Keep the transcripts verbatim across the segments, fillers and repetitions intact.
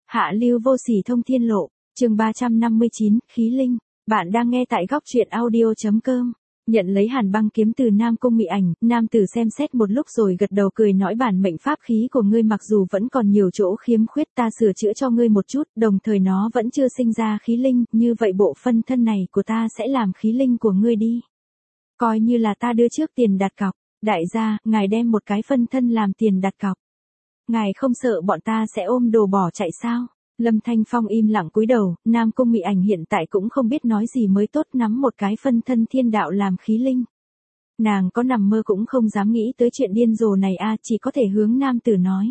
Hạ lưu vô sỉ thông thiên lộ, chương ba trăm năm mươi chín, khí linh. Bạn đang nghe tại góc truyện audio chấm com. Nhận lấy hàn băng kiếm từ Nam Cung Mị Ảnh, nam tử xem xét một lúc rồi gật đầu cười nói bản mệnh pháp khí của ngươi mặc dù vẫn còn nhiều chỗ khiếm khuyết ta sửa chữa cho ngươi một chút, đồng thời nó vẫn chưa sinh ra khí linh, như vậy bộ phân thân này của ta sẽ làm khí linh của ngươi đi. Coi như là ta đưa trước tiền đặt cọc, đại gia, ngài đem một cái phân thân làm tiền đặt cọc. Ngài không sợ bọn ta sẽ ôm đồ bỏ chạy sao? Lâm Thanh Phong im lặng cúi đầu, Nam Cung Mị Ảnh hiện tại cũng không biết nói gì mới tốt, nắm một cái phân thân thiên đạo làm khí linh. Nàng có nằm mơ cũng không dám nghĩ tới chuyện điên rồ này a, chỉ có thể hướng nam tử nói.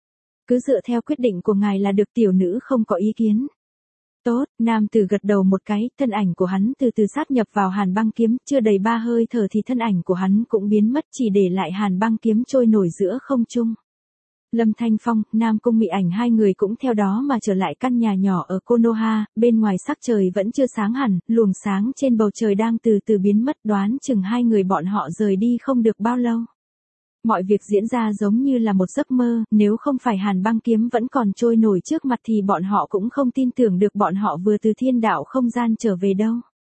Cứ dựa theo quyết định của ngài là được, tiểu nữ không có ý kiến. Tốt, nam tử gật đầu một cái, thân ảnh của hắn từ từ sát nhập vào hàn băng kiếm, chưa đầy ba hơi thở thì thân ảnh của hắn cũng biến mất, chỉ để lại hàn băng kiếm trôi nổi giữa không trung. Lâm Thanh Phong, Nam Cung Mị Ảnh hai người cũng theo đó mà trở lại căn nhà nhỏ ở Konoha, bên ngoài sắc trời vẫn chưa sáng hẳn, luồng sáng trên bầu trời đang từ từ biến mất, đoán chừng hai người bọn họ rời đi không được bao lâu. Mọi việc diễn ra giống như là một giấc mơ, nếu không phải hàn băng kiếm vẫn còn trôi nổi trước mặt thì bọn họ cũng không tin tưởng được bọn họ vừa từ thiên đạo không gian trở về đâu.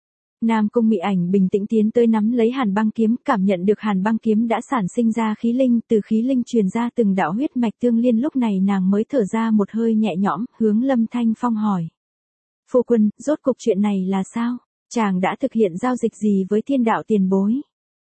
Nam Cung Mị Ảnh bình tĩnh tiến tới nắm lấy hàn băng kiếm, cảm nhận được hàn băng kiếm đã sản sinh ra khí linh, từ khí linh truyền ra từng đạo huyết mạch tương liên, lúc này nàng mới thở ra một hơi nhẹ nhõm, hướng Lâm Thanh Phong hỏi. Phu quân, rốt cục chuyện này là sao? Chàng đã thực hiện giao dịch gì với thiên đạo tiền bối?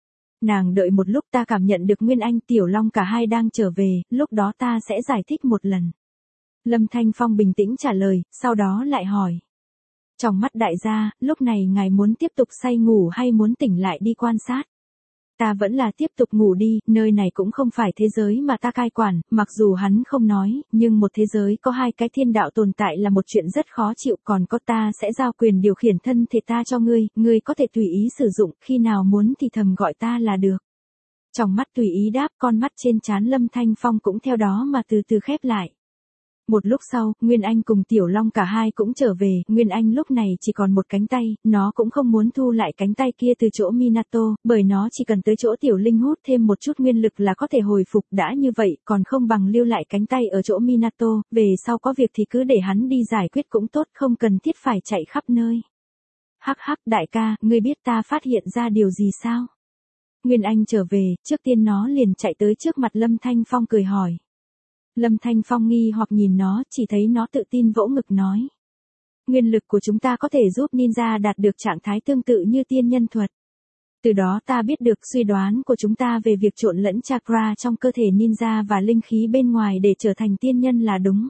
Nàng đợi một lúc, ta cảm nhận được Nguyên Anh Tiểu Long cả hai đang trở về, lúc đó ta sẽ giải thích một lần. Lâm Thanh Phong bình tĩnh trả lời, sau đó lại hỏi. Trong mắt đại gia, lúc này ngài muốn tiếp tục say ngủ hay muốn tỉnh lại đi quan sát? Ta vẫn là tiếp tục ngủ đi, nơi này cũng không phải thế giới mà ta cai quản, mặc dù hắn không nói, nhưng một thế giới có hai cái thiên đạo tồn tại là một chuyện rất khó chịu, còn có ta sẽ giao quyền điều khiển thân thể ta cho ngươi, ngươi có thể tùy ý sử dụng, khi nào muốn thì thầm gọi ta là được. Trong mắt tùy ý đáp, con mắt trên trán Lâm Thanh Phong cũng theo đó mà từ từ khép lại. Một lúc sau, Nguyên Anh cùng Tiểu Long cả hai cũng trở về, Nguyên Anh lúc này chỉ còn một cánh tay, nó cũng không muốn thu lại cánh tay kia từ chỗ Minato, bởi nó chỉ cần tới chỗ Tiểu Linh hút thêm một chút nguyên lực là có thể hồi phục, đã như vậy, còn không bằng lưu lại cánh tay ở chỗ Minato, về sau có việc thì cứ để hắn đi giải quyết cũng tốt, không cần thiết phải chạy khắp nơi. Hắc hắc đại ca, ngươi biết ta phát hiện ra điều gì sao? Nguyên Anh trở về, trước tiên nó liền chạy tới trước mặt Lâm Thanh Phong cười hỏi. Lâm Thanh Phong nghi hoặc nhìn nó, chỉ thấy nó tự tin vỗ ngực nói. Nguyên lực của chúng ta có thể giúp ninja đạt được trạng thái tương tự như tiên nhân thuật. Từ đó ta biết được suy đoán của chúng ta về việc trộn lẫn chakra trong cơ thể ninja và linh khí bên ngoài để trở thành tiên nhân là đúng.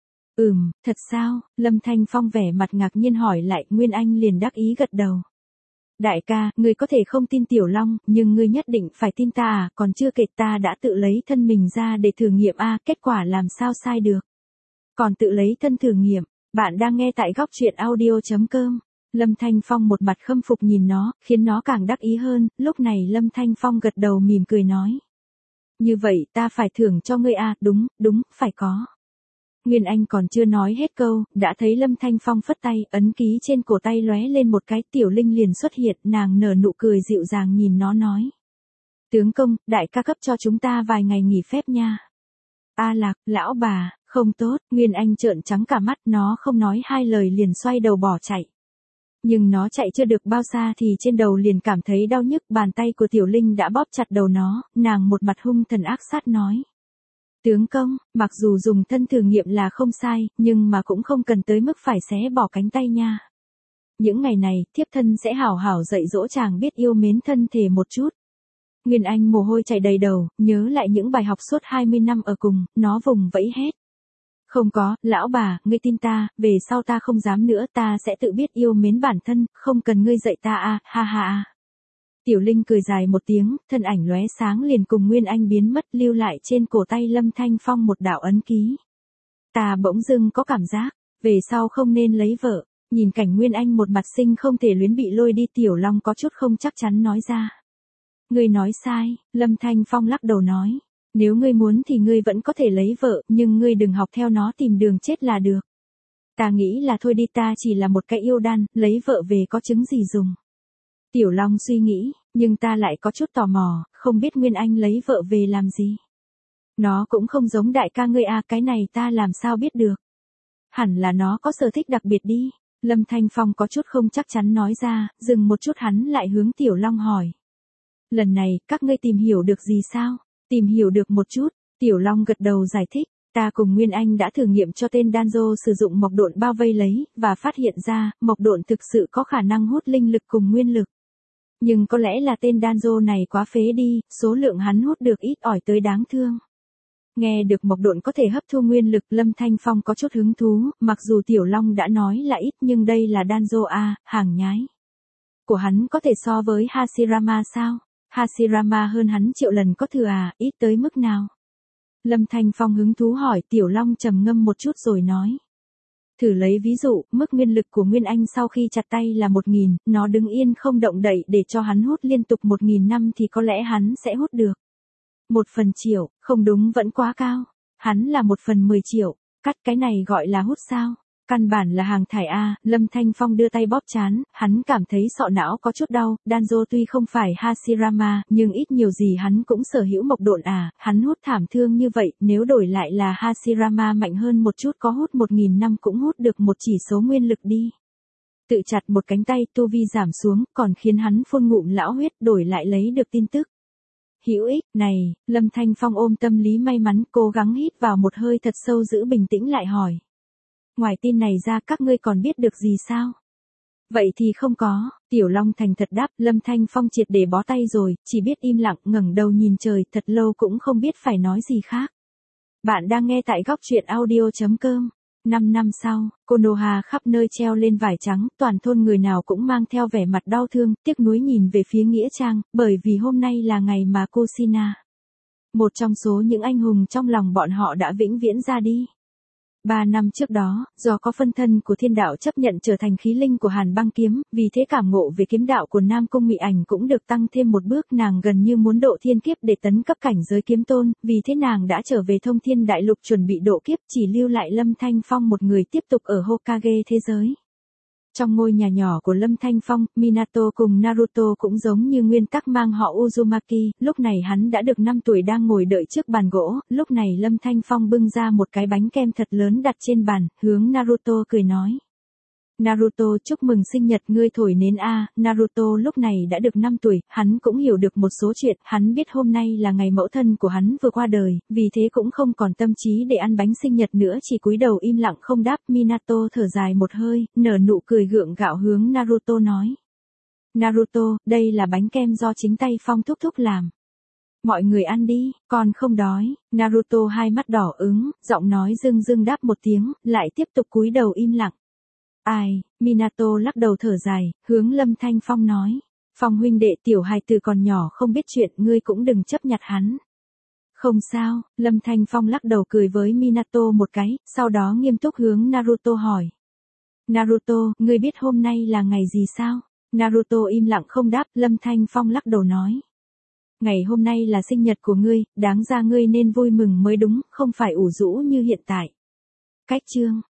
Ừm, thật sao? Lâm Thanh Phong vẻ mặt ngạc nhiên hỏi lại, Nguyên Anh liền đắc ý gật đầu. Đại ca, ngươi có thể không tin Tiểu Long, nhưng ngươi nhất định phải tin ta à, còn chưa kể ta đã tự lấy thân mình ra để thử nghiệm a, kết quả làm sao sai được. Còn tự lấy thân thử nghiệm, bạn đang nghe tại góc truyện audio chấm com. Lâm Thanh Phong một mặt khâm phục nhìn nó, khiến nó càng đắc ý hơn, lúc này Lâm Thanh Phong gật đầu mỉm cười nói. Như vậy ta phải thưởng cho ngươi a, đúng, đúng, phải có. Nguyên Anh còn chưa nói hết câu, đã thấy Lâm Thanh Phong phất tay, ấn ký trên cổ tay lóe lên một cái, Tiểu Linh liền xuất hiện, nàng nở nụ cười dịu dàng nhìn nó nói. Tướng công, đại ca cấp cho chúng ta vài ngày nghỉ phép nha. A Lạc, lão bà, không tốt, Nguyên Anh trợn trắng cả mắt, nó không nói hai lời liền xoay đầu bỏ chạy. Nhưng nó chạy chưa được bao xa thì trên đầu liền cảm thấy đau nhức, bàn tay của Tiểu Linh đã bóp chặt đầu nó, nàng một mặt hung thần ác sát nói. Tướng công, mặc dù dùng thân thử nghiệm là không sai, nhưng mà cũng không cần tới mức phải xé bỏ cánh tay nha. Những ngày này, thiếp thân sẽ hảo hảo dạy dỗ chàng biết yêu mến thân thể một chút. Nguyên Anh mồ hôi chảy đầy đầu, nhớ lại những bài học suốt hai mươi năm ở cùng, nó vùng vẫy hét. Không có, lão bà, ngươi tin ta, về sau ta không dám nữa, ta sẽ tự biết yêu mến bản thân, không cần ngươi dạy ta a, ha ha ha. Tiểu Linh cười dài một tiếng, thân ảnh lóe sáng liền cùng Nguyên Anh biến mất, lưu lại trên cổ tay Lâm Thanh Phong một đạo ấn ký. Ta bỗng dưng có cảm giác, về sau không nên lấy vợ, nhìn cảnh Nguyên Anh một mặt sinh không thể luyến bị lôi đi, Tiểu Long có chút không chắc chắn nói ra. Ngươi nói sai, Lâm Thanh Phong lắc đầu nói, nếu ngươi muốn thì ngươi vẫn có thể lấy vợ, nhưng ngươi đừng học theo nó tìm đường chết là được. Ta nghĩ là thôi đi, ta chỉ là một cái yêu đan, lấy vợ về có chứng gì dùng. Tiểu Long suy nghĩ, nhưng ta lại có chút tò mò, không biết Nguyên Anh lấy vợ về làm gì. Nó cũng không giống đại ca ngươi à, cái này ta làm sao biết được. Hẳn là nó có sở thích đặc biệt đi. Lâm Thanh Phong có chút không chắc chắn nói ra, dừng một chút hắn lại hướng Tiểu Long hỏi. Lần này, các ngươi tìm hiểu được gì sao? Tìm hiểu được một chút, Tiểu Long gật đầu giải thích. Ta cùng Nguyên Anh đã thử nghiệm cho tên Danzo sử dụng mộc độn bao vây lấy, và phát hiện ra, mộc độn thực sự có khả năng hút linh lực cùng nguyên lực. Nhưng có lẽ là tên Danzo này quá phế đi, số lượng hắn hút được ít ỏi tới đáng thương. Nghe được mộc độn có thể hấp thu nguyên lực, Lâm Thanh Phong có chút hứng thú, mặc dù Tiểu Long đã nói là ít nhưng đây là Danzo A, hàng nhái. Của hắn có thể so với Hashirama sao? Hashirama hơn hắn triệu lần có thừa à, ít tới mức nào? Lâm Thanh Phong hứng thú hỏi. Tiểu Long trầm ngâm một chút rồi nói. Thử lấy ví dụ, mức nguyên lực của Nguyên Anh sau khi chặt tay là một nghìn, nó đứng yên không động đậy để cho hắn hút liên tục một nghìn năm thì có lẽ hắn sẽ hút được. Một phần triệu, không đúng vẫn quá cao. Hắn là một phần mười triệu, cắt cái này gọi là hút sao? Căn bản là hàng thải A. Lâm Thanh Phong đưa tay bóp trán, hắn cảm thấy sọ não có chút đau. Danzo tuy không phải Hashirama, nhưng ít nhiều gì hắn cũng sở hữu mộc độn à, hắn hút thảm thương như vậy, nếu đổi lại là Hashirama mạnh hơn một chút có hút một nghìn năm cũng hút được một chỉ số nguyên lực đi. Tự chặt một cánh tay, tu vi giảm xuống, còn khiến hắn phun ngụm lão huyết, đổi lại lấy được tin tức hữu ích này. Lâm Thanh Phong ôm tâm lý may mắn, cố gắng hít vào một hơi thật sâu giữ bình tĩnh lại hỏi. Ngoài tin này ra các ngươi còn biết được gì sao? Vậy thì không có. Tiểu Long thành thật đáp. Lâm Thanh Phong triệt để bó tay rồi, chỉ biết im lặng ngẩng đầu nhìn trời, thật lâu cũng không biết phải nói gì khác. Bạn đang nghe tại góc truyện audio chấm com. Năm năm sau, Konoha khắp nơi treo lên vải trắng, toàn thôn người nào cũng mang theo vẻ mặt đau thương, tiếc nuối nhìn về phía nghĩa trang, bởi vì hôm nay là ngày mà Kushina, một trong số những anh hùng trong lòng bọn họ đã vĩnh viễn ra đi. Ba năm trước đó, do có phân thân của thiên đạo chấp nhận trở thành khí linh của Hàn Băng Kiếm, vì thế cảm ngộ về kiếm đạo của Nam Cung Mị Ảnh cũng được tăng thêm một bước, nàng gần như muốn độ thiên kiếp để tấn cấp cảnh giới kiếm tôn, vì thế nàng đã trở về Thông Thiên Đại Lục chuẩn bị độ kiếp, chỉ lưu lại Lâm Thanh Phong một người tiếp tục ở Hokage thế giới. Trong ngôi nhà nhỏ của Lâm Thanh Phong, Minato cùng Naruto cũng giống như nguyên tắc mang họ Uzumaki, lúc này hắn đã được năm tuổi đang ngồi đợi trước bàn gỗ, lúc này Lâm Thanh Phong bưng ra một cái bánh kem thật lớn đặt trên bàn, hướng Naruto cười nói. Naruto chúc mừng sinh nhật ngươi thổi nến a. Naruto lúc này đã được năm tuổi, hắn cũng hiểu được một số chuyện, hắn biết hôm nay là ngày mẫu thân của hắn vừa qua đời, vì thế cũng không còn tâm trí để ăn bánh sinh nhật nữa, chỉ cúi đầu im lặng không đáp. Minato thở dài một hơi, nở nụ cười gượng gạo hướng Naruto nói. Naruto, đây là bánh kem do chính tay Phong thúc thúc làm. Mọi người ăn đi, con không đói. Naruto hai mắt đỏ ứng, giọng nói rưng rưng đáp một tiếng, lại tiếp tục cúi đầu im lặng. Ai, Minato lắc đầu thở dài, hướng Lâm Thanh Phong nói. Phong huynh đệ, tiểu hài tử còn nhỏ không biết chuyện, ngươi cũng đừng chấp nhặt hắn. Không sao. Lâm Thanh Phong lắc đầu cười với Minato một cái, sau đó nghiêm túc hướng Naruto hỏi. Naruto, ngươi biết hôm nay là ngày gì sao? Naruto im lặng không đáp. Lâm Thanh Phong lắc đầu nói. Ngày hôm nay là sinh nhật của ngươi, đáng ra ngươi nên vui mừng mới đúng, không phải ủ rũ như hiện tại. Cách chương.